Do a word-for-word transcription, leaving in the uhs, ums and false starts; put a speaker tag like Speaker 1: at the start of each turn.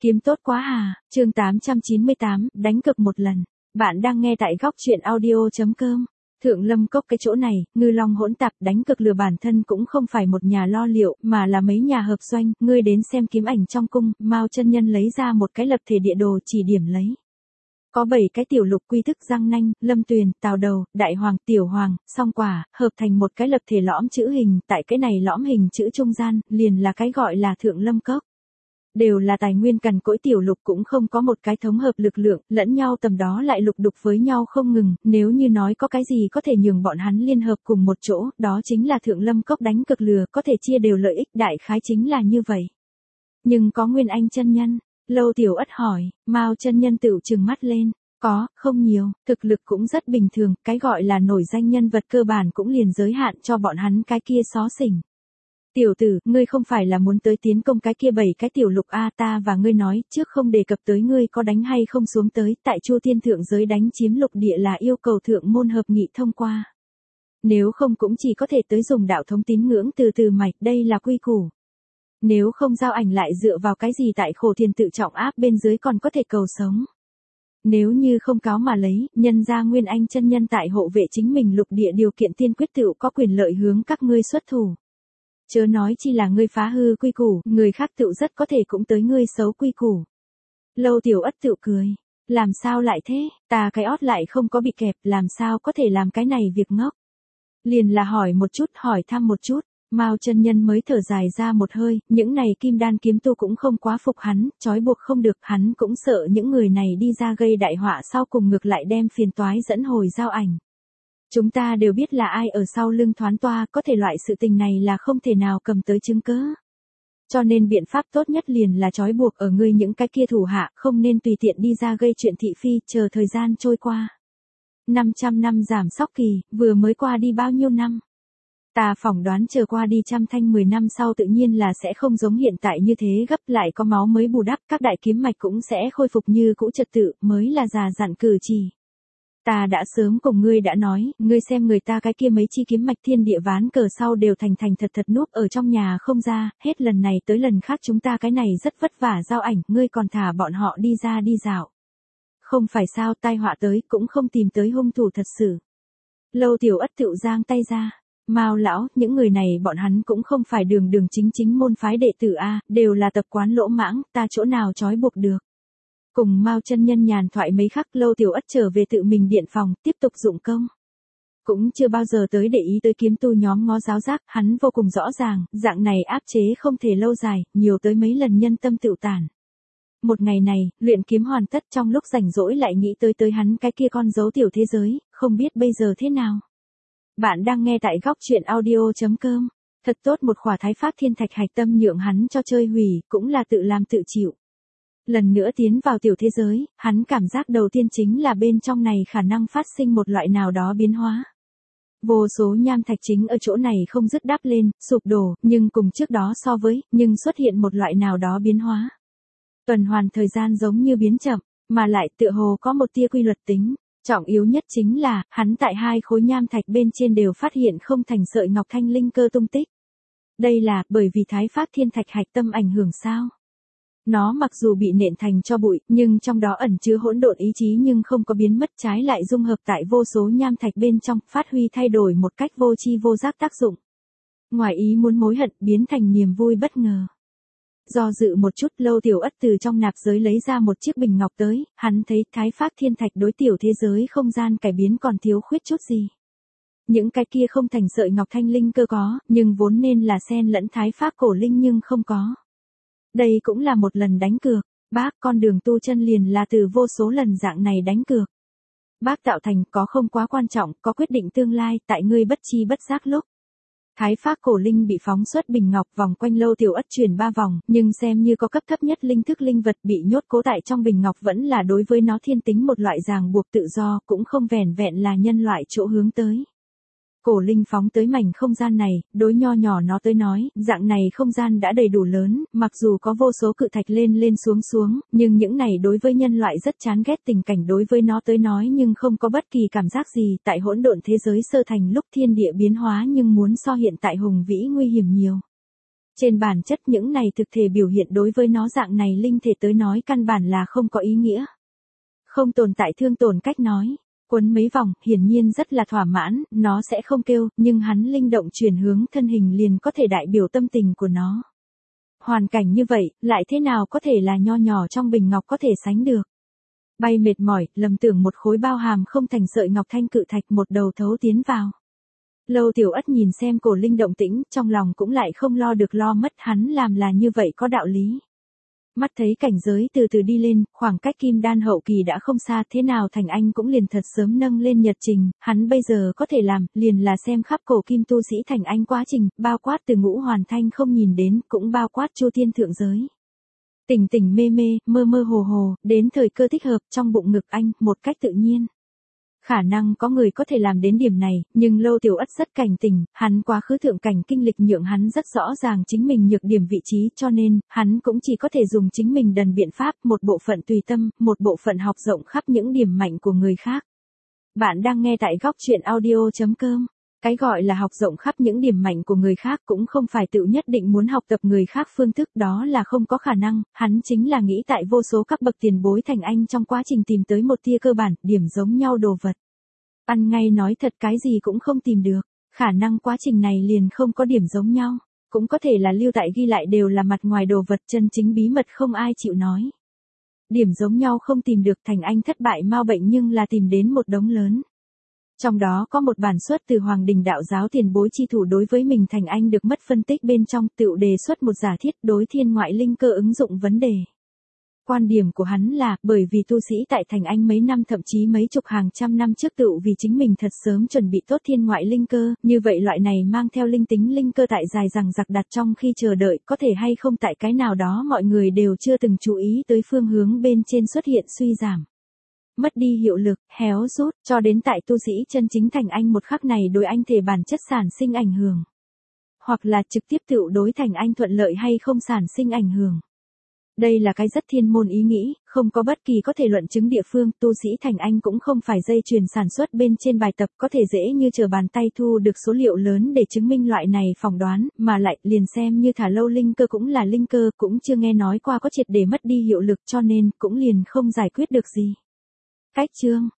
Speaker 1: Kiếm tốt quá à, chương tám trăm chín mươi tám, đánh cược một lần. Bạn đang nghe tại góc truyện audio.com. Thượng Lâm Cốc cái chỗ này, ngư long hỗn tạp, đánh cược lừa bản thân cũng không phải một nhà lo liệu, mà là mấy nhà hợp doanh. Ngươi đến xem kiếm ảnh trong cung, Mao chân nhân lấy ra một cái lập thể địa đồ chỉ điểm lấy. Có bảy cái tiểu lục quy thức Giang Nanh, Lâm Tuyền, Tào Đầu, Đại Hoàng, Tiểu Hoàng, Song Quả, hợp thành một cái lập thể lõm chữ hình, tại cái này lõm hình chữ trung gian, liền là cái gọi là Thượng Lâm Cốc. Đều là tài nguyên cằn cỗi tiểu lục cũng không có một cái thống hợp lực lượng, lẫn nhau tầm đó lại lục đục với nhau không ngừng, nếu như nói có cái gì có thể nhường bọn hắn liên hợp cùng một chỗ, đó chính là Thượng Lâm Cốc đánh cược lừa, có thể chia đều lợi ích, đại khái chính là như vậy. Nhưng có Nguyên Anh chân nhân, Lâu Tiểu Ất hỏi, Mao chân nhân tựu trừng mắt lên, có, không nhiều, thực lực cũng rất bình thường, cái gọi là nổi danh nhân vật cơ bản cũng liền giới hạn cho bọn hắn cái kia xó xỉnh. Tiểu tử, ngươi không phải là muốn tới tiến công cái kia bảy cái tiểu lục a ta và ngươi nói, trước không đề cập tới ngươi có đánh hay không xuống tới, tại Chu Tiên thượng giới đánh chiếm lục địa là yêu cầu thượng môn hợp nghị thông qua. Nếu không cũng chỉ có thể tới dùng đạo thống tín ngưỡng từ từ mạch, đây là quy củ. Nếu không giao ảnh lại dựa vào cái gì tại khổ thiền tự trọng áp bên dưới còn có thể cầu sống. Nếu như không cáo mà lấy, nhân ra Nguyên Anh chân nhân tại hộ vệ chính mình lục địa điều kiện tiên quyết tự có quyền lợi hướng các ngươi xuất thủ. Chớ nói chi là ngươi phá hư quy củ, người khác tự rất có thể cũng tới ngươi xấu quy củ. Lâu Tiểu Ất tự cười. Làm sao lại thế, ta cái ót lại không có bị kẹp, làm sao có thể làm cái này việc ngốc. Liền là hỏi một chút, hỏi thăm một chút, Mao chân nhân mới thở dài ra một hơi, những này kim đan kiếm tu cũng không quá phục hắn, trói buộc không được, hắn cũng sợ những người này đi ra gây đại họa sau cùng ngược lại đem phiền toái dẫn hồi giao ảnh. Chúng ta đều biết là ai ở sau lưng thoán toa, có thể loại sự tình này là không thể nào cầm tới chứng cớ. Cho nên biện pháp tốt nhất liền là trói buộc ở ngươi những cái kia thủ hạ, không nên tùy tiện đi ra gây chuyện thị phi, chờ thời gian trôi qua. năm trăm năm giảm sóc kỳ, vừa mới qua đi bao nhiêu năm? Ta phỏng đoán chờ qua đi trăm thanh mười năm sau tự nhiên là sẽ không giống hiện tại như thế gấp lại có máu mới bù đắp, các đại kiếm mạch cũng sẽ khôi phục như cũ trật tự, mới là già dặn cử chỉ. Ta đã sớm cùng ngươi đã nói, ngươi xem người ta cái kia mấy chi kiếm mạch thiên địa ván cờ sau đều thành thành thật thật núp ở trong nhà không ra, hết lần này tới lần khác chúng ta cái này rất vất vả giao ảnh, ngươi còn thả bọn họ đi ra đi dạo. Không phải sao tai họa tới cũng không tìm tới hung thủ thật sự. Lâu Tiểu Ất tựu giang tay ra, Mao lão, những người này bọn hắn cũng không phải đường đường chính chính môn phái đệ tử a, đều là tập quán lỗ mãng, ta chỗ nào trói buộc được. Cùng Mao chân nhân nhàn thoại mấy khắc, Lâu Tiểu Ất trở về tự mình điện phòng, tiếp tục dụng công. Cũng chưa bao giờ tới để ý tới kiếm tu nhóm ngó giáo giác, hắn vô cùng rõ ràng, dạng này áp chế không thể lâu dài, nhiều tới mấy lần nhân tâm tự tản. Một ngày này, luyện kiếm hoàn tất, trong lúc rảnh rỗi lại nghĩ tới tới hắn cái kia con dấu tiểu thế giới, không biết bây giờ thế nào. Bạn đang nghe tại góc truyện audio.com. Thật tốt một khỏa thái pháp thiên thạch hạch tâm nhượng hắn cho chơi hủy, cũng là tự làm tự chịu. Lần nữa tiến vào tiểu thế giới, hắn cảm giác đầu tiên chính là bên trong này khả năng phát sinh một loại nào đó biến hóa. Vô số nham thạch chính ở chỗ này không dứt đáp lên, sụp đổ, nhưng cùng trước đó so với, nhưng xuất hiện một loại nào đó biến hóa. Tuần hoàn thời gian giống như biến chậm, mà lại tựa hồ có một tia quy luật tính. Trọng yếu nhất chính là, hắn tại hai khối nham thạch bên trên đều phát hiện không thành sợi ngọc thanh linh cơ tung tích. Đây là bởi vì thái pháp thiên thạch hạch tâm ảnh hưởng sao? Nó mặc dù bị nện thành cho bụi, nhưng trong đó ẩn chứa hỗn độn ý chí nhưng không có biến mất, trái lại dung hợp tại vô số nham thạch bên trong, phát huy thay đổi một cách vô tri vô giác tác dụng. Ngoài ý muốn mối hận biến thành niềm vui bất ngờ. Do dự một chút, Lâu Tiểu Ất từ trong nạp giới lấy ra một chiếc bình ngọc tới, hắn thấy thái pháp thiên thạch đối tiểu thế giới không gian cải biến còn thiếu khuyết chút gì. Những cái kia không thành sợi ngọc thanh linh cơ có, nhưng vốn nên là xen lẫn thái pháp cổ linh nhưng không có. Đây cũng là một lần đánh cược, bác con đường tu chân liền là từ vô số lần dạng này đánh cược. Bác tạo thành có không quá quan trọng, có quyết định tương lai, tại ngươi bất chi bất giác lúc. Thái pháp cổ linh bị phóng xuất bình ngọc vòng quanh Lâu Tiểu Ất chuyển ba vòng, nhưng xem như có cấp thấp nhất linh thức linh vật bị nhốt cố tại trong bình ngọc vẫn là đối với nó thiên tính một loại ràng buộc tự do, cũng không vẻn vẹn là nhân loại chỗ hướng tới. Cổ linh phóng tới mảnh không gian này, đối nho nhỏ nó tới nói, dạng này không gian đã đầy đủ lớn, mặc dù có vô số cự thạch lên lên xuống xuống, nhưng những này đối với nhân loại rất chán ghét, tình cảnh đối với nó tới nói nhưng không có bất kỳ cảm giác gì, tại hỗn độn thế giới sơ thành lúc thiên địa biến hóa nhưng muốn so hiện tại hùng vĩ nguy hiểm nhiều. Trên bản chất những này thực thể biểu hiện đối với nó dạng này linh thể tới nói căn bản là không có ý nghĩa. Không tồn tại thương tổn cách nói. Quấn mấy vòng, hiển nhiên rất là thỏa mãn, nó sẽ không kêu, nhưng hắn linh động chuyển hướng thân hình liền có thể đại biểu tâm tình của nó. Hoàn cảnh như vậy, lại thế nào có thể là nho nhỏ trong bình ngọc có thể sánh được. Bay mệt mỏi, lầm tưởng một khối bao hàm không thành sợi ngọc thanh cự thạch một đầu thấu tiến vào. Lâu Tiểu Ất nhìn xem Cổ Linh động tĩnh, trong lòng cũng lại không lo được lo mất, hắn làm là như vậy có đạo lý. Mắt thấy cảnh giới từ từ đi lên, khoảng cách kim đan hậu kỳ đã không xa, thế nào Thành Anh cũng liền thật sớm nâng lên nhật trình, hắn bây giờ có thể làm, liền là xem khắp cổ kim tu sĩ Thành Anh quá trình, bao quát từ ngũ hoàn thanh không nhìn đến, cũng bao quát chu thiên thượng giới. Tỉnh tỉnh mê mê, mơ mơ hồ hồ, đến thời cơ thích hợp trong bụng ngực anh, một cách tự nhiên. Khả năng có người có thể làm đến điểm này, nhưng Lâu Tiểu Ất rất cảnh tỉnh, hắn quá khứ thượng cảnh kinh lịch nhượng hắn rất rõ ràng chính mình nhược điểm vị trí, cho nên, hắn cũng chỉ có thể dùng chính mình đần biện pháp, một bộ phận tùy tâm, một bộ phận học rộng khắp những điểm mạnh của người khác. Bạn đang nghe tại góc truyện audio chấm com. Cái gọi là học rộng khắp những điểm mạnh của người khác cũng không phải tự nhất định muốn học tập người khác phương thức, đó là không có khả năng, hắn chính là nghĩ tại vô số các bậc tiền bối Thành Anh trong quá trình tìm tới một tia cơ bản, điểm giống nhau đồ vật. Ăn ngay nói thật cái gì cũng không tìm được, khả năng quá trình này liền không có điểm giống nhau, cũng có thể là lưu tại ghi lại đều là mặt ngoài đồ vật, chân chính bí mật không ai chịu nói. Điểm giống nhau không tìm được, Thành Anh thất bại mau bệnh nhưng là tìm đến một đống lớn. Trong đó có một bản xuất từ Hoàng Đình đạo giáo tiền bối chi thủ đối với mình Thành Anh được mất phân tích bên trong, tự đề xuất một giả thiết đối thiên ngoại linh cơ ứng dụng vấn đề. Quan điểm của hắn là, bởi vì tu sĩ tại Thành Anh mấy năm thậm chí mấy chục hàng trăm năm trước tự vì chính mình thật sớm chuẩn bị tốt thiên ngoại linh cơ, như vậy loại này mang theo linh tính linh cơ tại dài rằng giặc đặt trong khi chờ đợi, có thể hay không tại cái nào đó mọi người đều chưa từng chú ý tới phương hướng bên trên xuất hiện suy giảm. Mất đi hiệu lực, héo rút, cho đến tại tu sĩ chân chính Thành Anh một khắc này đối anh thể bản chất sản sinh ảnh hưởng. Hoặc là trực tiếp tự đối Thành Anh thuận lợi hay không sản sinh ảnh hưởng. Đây là cái rất thiên môn ý nghĩ, không có bất kỳ có thể luận chứng địa phương, tu sĩ Thành Anh cũng không phải dây chuyền sản xuất bên trên bài tập có thể dễ như trở bàn tay thu được số liệu lớn để chứng minh loại này phỏng đoán, mà lại liền xem như thả lâu linh cơ cũng là linh cơ, cũng chưa nghe nói qua có triệt để mất đi hiệu lực cho nên cũng liền không giải quyết được gì. Cách chương